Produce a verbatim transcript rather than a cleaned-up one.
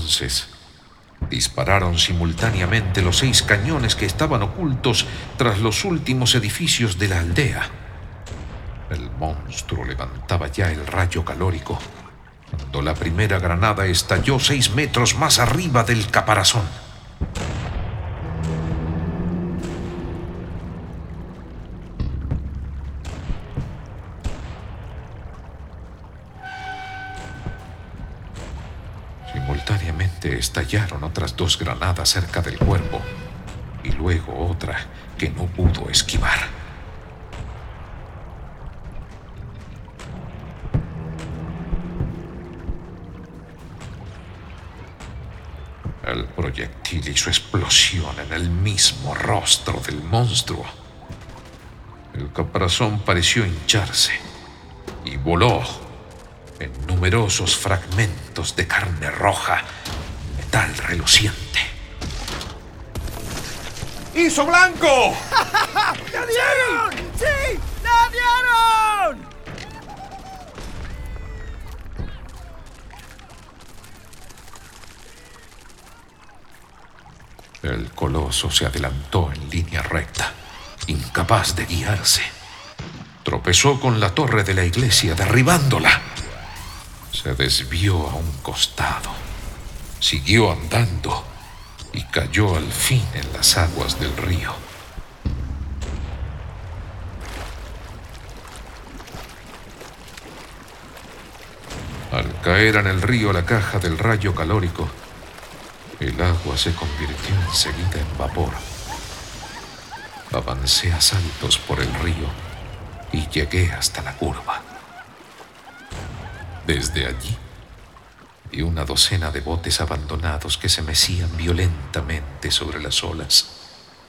Entonces dispararon simultáneamente los seis cañones que estaban ocultos tras los últimos edificios de la aldea. El monstruo levantaba ya el rayo calórico cuando la primera granada estalló seis metros más arriba del caparazón. Simultáneamente estallaron otras dos granadas cerca del cuerpo y luego otra que no pudo esquivar. El proyectil hizo explosión en el mismo rostro del monstruo. El caparazón pareció hincharse y voló en numerosos fragmentos de carne roja, metal reluciente. ¡Hizo blanco! ¡La dieron! ¡Sí! ¡La dieron! El coloso se adelantó en línea recta, incapaz de guiarse. Tropezó con la torre de la iglesia, derribándola. Se desvió a un costado, siguió andando y cayó al fin en las aguas del río. Al caer en el río la caja del rayo calórico, el agua se convirtió enseguida en vapor. Avancé a saltos por el río y llegué hasta la curva. Desde allí vi una docena de botes abandonados que se mecían violentamente sobre las olas.